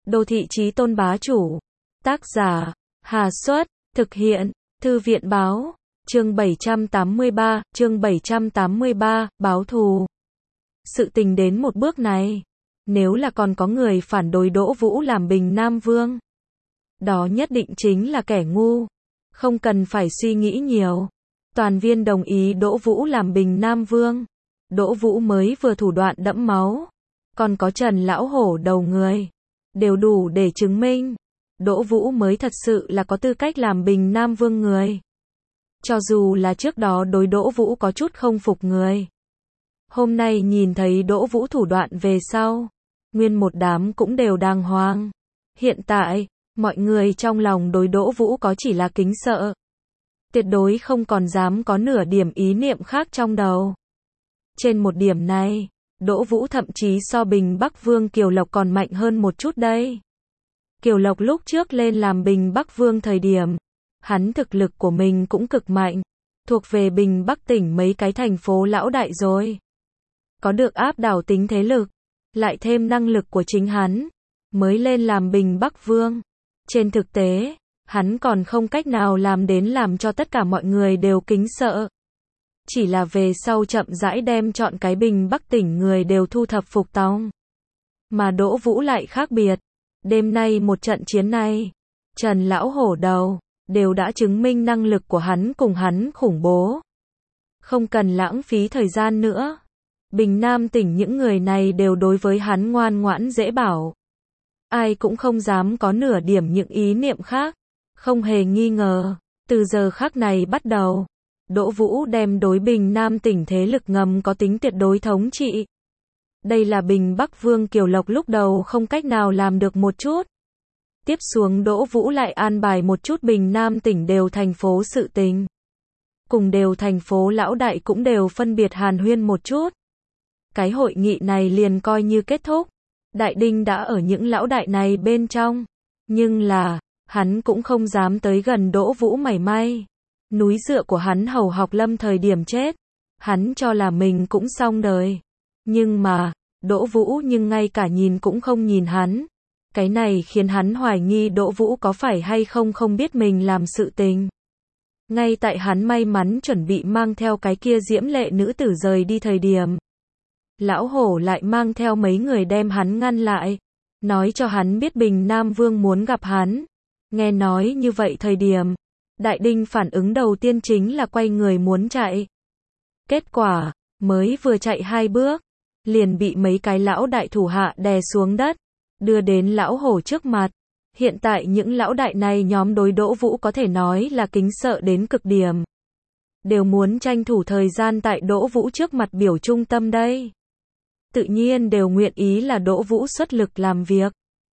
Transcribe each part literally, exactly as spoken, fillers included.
Đô thị chí tôn bá chủ. Tác giả, Hà Xuất, thực hiện, Thư viện báo, chương bảy trăm tám mươi ba, chương bảy trăm tám mươi ba, báo thù. Sự tình đến một bước này, nếu là còn có người phản đối Đỗ Vũ làm Bình Nam Vương, đó nhất định chính là kẻ ngu, không cần phải suy nghĩ nhiều. Toàn viên đồng ý Đỗ Vũ làm Bình Nam Vương. Đỗ Vũ mới vừa thủ đoạn đẫm máu, còn có Trần Lão Hổ đầu người, đều đủ để chứng minh Đỗ Vũ mới thật sự là có tư cách làm Bình Nam Vương người. Cho dù là trước đó đối Đỗ Vũ có chút không phục người, hôm nay nhìn thấy Đỗ Vũ thủ đoạn về sau, nguyên một đám cũng đều đàng hoàng. Hiện tại, mọi người trong lòng đối Đỗ Vũ có chỉ là kính sợ, tuyệt đối không còn dám có nửa điểm ý niệm khác trong đầu. Trên một điểm này, Đỗ Vũ thậm chí so Bình Bắc Vương Kiều Lộc còn mạnh hơn một chút đây. Kiều Lộc lúc trước lên làm Bình Bắc Vương thời điểm, hắn thực lực của mình cũng cực mạnh, thuộc về Bình Bắc tỉnh mấy cái thành phố lão đại rồi. Có được áp đảo tính thế lực, lại thêm năng lực của chính hắn, mới lên làm Bình Bắc Vương. Trên thực tế, hắn còn không cách nào làm đến làm cho tất cả mọi người đều kính sợ. Chỉ là về sau chậm rãi đem chọn cái Bình Bắc tỉnh người đều thu thập phục tòng. Mà Đỗ Vũ lại khác biệt. Đêm nay một trận chiến này, Trần Lão Hổ đầu, đều đã chứng minh năng lực của hắn cùng hắn khủng bố. Không cần lãng phí thời gian nữa. Bình Nam tỉnh những người này đều đối với hắn ngoan ngoãn dễ bảo. Ai cũng không dám có nửa điểm những ý niệm khác. Không hề nghi ngờ, từ giờ khắc này bắt đầu, Đỗ Vũ đem đối Bình Nam tỉnh thế lực ngầm có tính tuyệt đối thống trị. Đây là Bình Bắc Vương Kiều Lộc lúc đầu không cách nào làm được một chút. Tiếp xuống Đỗ Vũ lại an bài một chút Bình Nam tỉnh đều thành phố sự tình. Cùng đều thành phố lão đại cũng đều phân biệt hàn huyên một chút. Cái hội nghị này liền coi như kết thúc. Đại Đinh đã ở những lão đại này bên trong. Nhưng là, hắn cũng không dám tới gần Đỗ Vũ mảy may. Núi dựa của hắn Hầu Học Lâm thời điểm chết, hắn cho là mình cũng xong đời. Nhưng mà, Đỗ Vũ nhưng ngay cả nhìn cũng không nhìn hắn. Cái này khiến hắn hoài nghi Đỗ Vũ có phải hay không không biết mình làm sự tình. Ngay tại hắn may mắn chuẩn bị mang theo cái kia diễm lệ nữ tử rời đi thời điểm, Lão Hổ lại mang theo mấy người đem hắn ngăn lại, nói cho hắn biết Bình Nam Vương muốn gặp hắn. Nghe nói như vậy thời điểm, Đại Đinh phản ứng đầu tiên chính là quay người muốn chạy. Kết quả, mới vừa chạy hai bước, liền bị mấy cái lão đại thủ hạ đè xuống đất, đưa đến Lão Hổ trước mặt. Hiện tại những lão đại này nhóm đối Đỗ Vũ có thể nói là kính sợ đến cực điểm. Đều muốn tranh thủ thời gian tại Đỗ Vũ trước mặt biểu trung tâm đây. Tự nhiên đều nguyện ý là Đỗ Vũ xuất lực làm việc.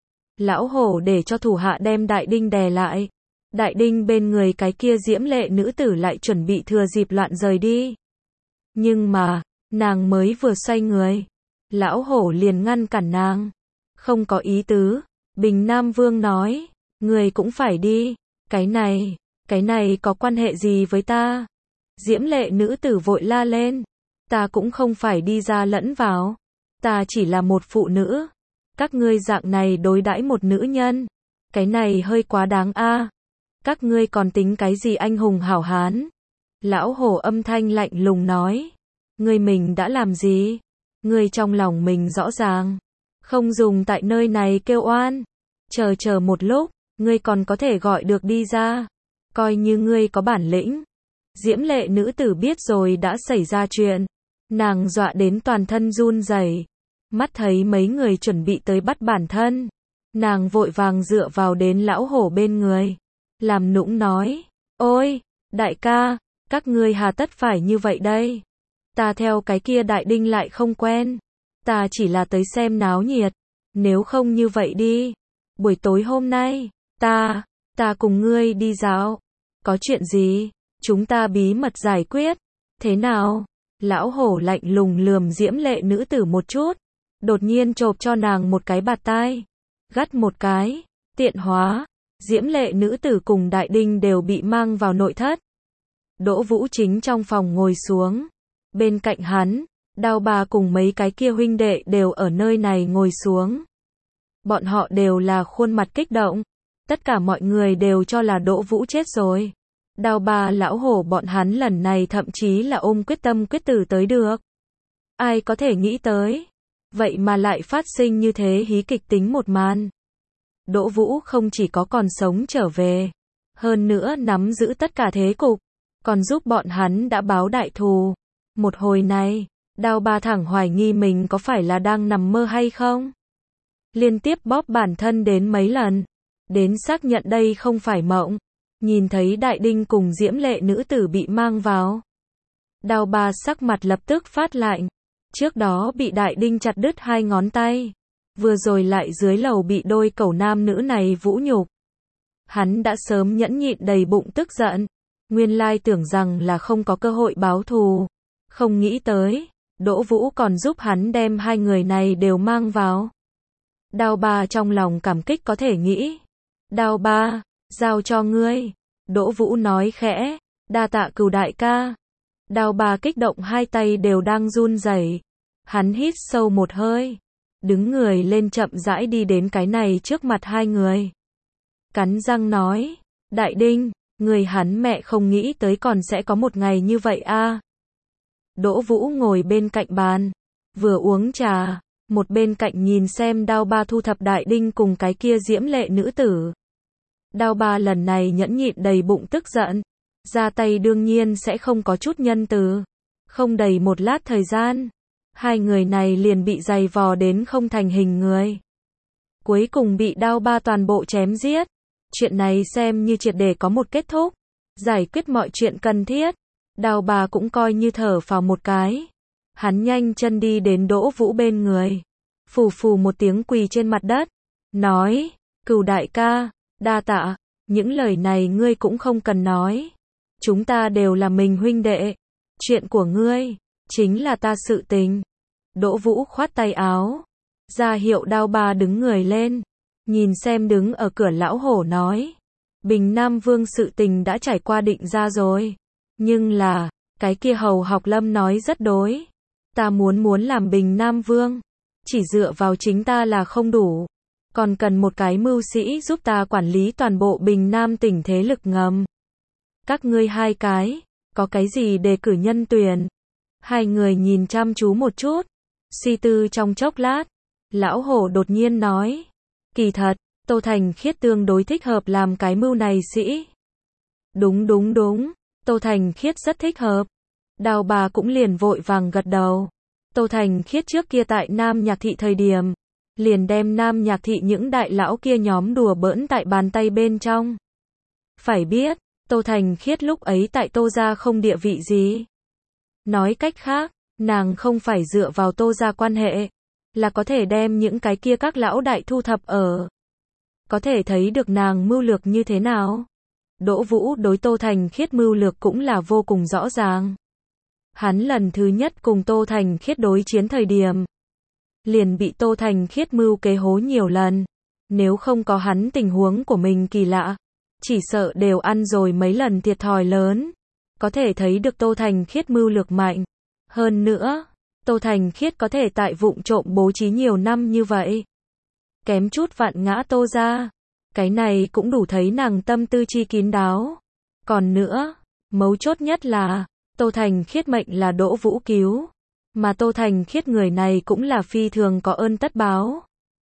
Lão Hổ để cho thủ hạ đem Đại Đinh đè lại. Đại Đinh bên người cái kia diễm lệ nữ tử lại chuẩn bị thừa dịp loạn rời đi. Nhưng mà, nàng mới vừa xoay người, Lão Hổ liền ngăn cản nàng. Không có ý tứ, Bình Nam Vương nói, người cũng phải đi. Cái này, cái này có quan hệ gì với ta? Diễm lệ nữ tử vội la lên. Ta cũng không phải đi ra lẫn vào. Ta chỉ là một phụ nữ. Các ngươi dạng này đối đãi một nữ nhân. Cái này hơi quá đáng a. Các ngươi còn tính cái gì anh hùng hảo hán? Lão Hổ âm thanh lạnh lùng nói. Ngươi mình đã làm gì? Ngươi trong lòng mình rõ ràng. Không dùng tại nơi này kêu oan. Chờ chờ một lúc, ngươi còn có thể gọi được đi ra. Coi như ngươi có bản lĩnh. Diễm lệ nữ tử biết rồi đã xảy ra chuyện. Nàng dọa đến toàn thân run rẩy. Mắt thấy mấy người chuẩn bị tới bắt bản thân. Nàng vội vàng dựa vào đến Lão Hổ bên người. Làm nũng nói. Ôi, đại ca, các ngươi hà tất phải như vậy đây. Ta theo cái kia Đại Đinh lại không quen. Ta chỉ là tới xem náo nhiệt. Nếu không như vậy đi. Buổi tối hôm nay, ta, ta cùng ngươi đi dạo. Có chuyện gì? Chúng ta bí mật giải quyết. Thế nào? Lão Hổ lạnh lùng lườm diễm lệ nữ tử một chút. Đột nhiên chộp cho nàng một cái bạt tai. Gắt một cái. Tiện hóa. Diễm lệ nữ tử cùng Đại Đinh đều bị mang vào nội thất. Đỗ Vũ chính trong phòng ngồi xuống. Bên cạnh hắn, Đao Bà cùng mấy cái kia huynh đệ đều ở nơi này ngồi xuống. Bọn họ đều là khuôn mặt kích động. Tất cả mọi người đều cho là Đỗ Vũ chết rồi. Đao Ba lão hổ bọn hắn lần này thậm chí là ôm quyết tâm quyết tử tới được. Ai có thể nghĩ tới. Vậy mà lại phát sinh như thế hí kịch tính một màn. Đỗ Vũ không chỉ có còn sống trở về. Hơn nữa nắm giữ tất cả thế cục. Còn giúp bọn hắn đã báo đại thù. Một hồi này, Đao Ba thẳng hoài nghi mình có phải là đang nằm mơ hay không. Liên tiếp bóp bản thân đến mấy lần. Đến xác nhận đây không phải mộng. Nhìn thấy Đại Đinh cùng diễm lệ nữ tử bị mang vào. Đao Ba sắc mặt lập tức phát lạnh. Trước đó bị Đại Đinh chặt đứt hai ngón tay. Vừa rồi lại dưới lầu bị đôi cẩu nam nữ này vũ nhục. Hắn đã sớm nhẫn nhịn đầy bụng tức giận. Nguyên lai tưởng rằng là không có cơ hội báo thù. Không nghĩ tới, Đỗ Vũ còn giúp hắn đem hai người này đều mang vào. Đao Ba trong lòng cảm kích có thể nghĩ. Đao Ba, giao cho ngươi. Đỗ Vũ nói khẽ, đa tạ Cừu đại ca. Đao Ba kích động hai tay đều đang run rẩy. Hắn hít sâu một hơi. Đứng người lên chậm rãi đi đến cái này trước mặt hai người. Cắn răng nói, Đại Đinh, người hắn mẹ không nghĩ tới còn sẽ có một ngày như vậy a. Đỗ Vũ ngồi bên cạnh bàn, vừa uống trà, một bên cạnh nhìn xem Đao Ba thu thập Đại Đinh cùng cái kia diễm lệ nữ tử. Đao Ba lần này nhẫn nhịn đầy bụng tức giận, ra tay đương nhiên sẽ không có chút nhân từ. Không đầy một lát thời gian, hai người này liền bị giày vò đến không thành hình người. Cuối cùng bị Đao Ba toàn bộ chém giết. Chuyện này xem như triệt để có một kết thúc, giải quyết mọi chuyện cần thiết. Đao Ba cũng coi như thở phào một cái. Hắn nhanh chân đi đến Đỗ Vũ bên người, phù phù một tiếng quỳ trên mặt đất, nói, Cừu đại ca, đa tạ, những lời này ngươi cũng không cần nói. Chúng ta đều là mình huynh đệ, chuyện của ngươi, chính là ta sự tình. Đỗ Vũ khoát tay áo, ra hiệu Đao Ba đứng người lên, nhìn xem đứng ở cửa lão hổ nói, Bình Nam Vương sự tình đã trải qua định ra rồi. Nhưng là, cái kia Hầu Học Lâm nói rất đối. Ta muốn muốn làm Bình Nam Vương, chỉ dựa vào chính ta là không đủ. Còn cần một cái mưu sĩ giúp ta quản lý toàn bộ Bình Nam tỉnh thế lực ngầm. Các ngươi hai cái, có cái gì đề cử nhân tuyển? Hai người nhìn chăm chú một chút, suy tư trong chốc lát. Lão hổ đột nhiên nói, kỳ thật, Tô Thành Khiết tương đối thích hợp làm cái mưu này sĩ. Đúng đúng đúng, Tô Thành Khiết rất thích hợp. Đao Ba cũng liền vội vàng gật đầu. Tô Thành Khiết trước kia tại Nam Nhạc Thị thời điểm, liền đem Nam Nhạc Thị những đại lão kia nhóm đùa bỡn tại bàn tay bên trong. Phải biết, Tô Thành Khiết lúc ấy tại Tô gia không địa vị gì. Nói cách khác, nàng không phải dựa vào Tô gia quan hệ, là có thể đem những cái kia các lão đại thu thập ở. Có thể thấy được nàng mưu lược như thế nào. Đỗ Vũ đối Tô Thành Khiết mưu lược cũng là vô cùng rõ ràng. Hắn lần thứ nhất cùng Tô Thành Khiết đối chiến thời điểm, liền bị Tô Thành Khiết mưu kế hố nhiều lần. Nếu không có hắn tình huống của mình kỳ lạ, chỉ sợ đều ăn rồi mấy lần thiệt thòi lớn. Có thể thấy được Tô Thành Khiết mưu lược mạnh. Hơn nữa, Tô Thành Khiết có thể tại vụng trộm bố trí nhiều năm như vậy. Kém chút vặn ngã Tô gia. Cái này cũng đủ thấy nàng tâm tư chi kín đáo. Còn nữa, mấu chốt nhất là, Tô Thành Khiết mệnh là Đỗ Vũ cứu. Mà Tô Thành Khiết người này cũng là phi thường có ơn tất báo.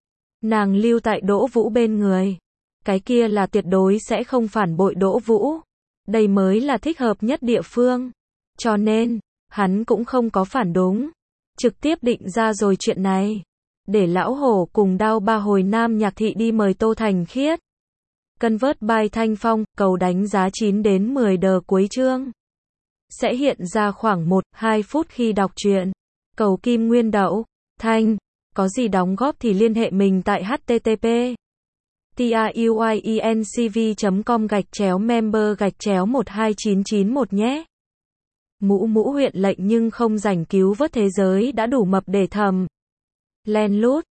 Nàng lưu tại Đỗ Vũ bên người. Cái kia là tuyệt đối sẽ không phản bội Đỗ Vũ. Đây mới là thích hợp nhất địa phương. Cho nên, hắn cũng không có phản đúng. Trực tiếp định ra rồi chuyện này. Để lão hổ cùng Đao Ba hồi Nam Nhạc Thị đi mời Tô Thành Khiết. Convert by Thanh Phong, cầu đánh giá chín đến mười đờ cuối chương. Sẽ hiện ra khoảng một đến hai phút khi đọc truyện. Cầu Kim Nguyên Đậu, Thanh, có gì đóng góp thì liên hệ mình tại http truyencv chấm com gạch chéo member gạch chéo một hai chín chín một nhé. Mũ mũ huyện lệnh nhưng không rảnh cứu vớt thế giới đã đủ mập để thầm. Len lút.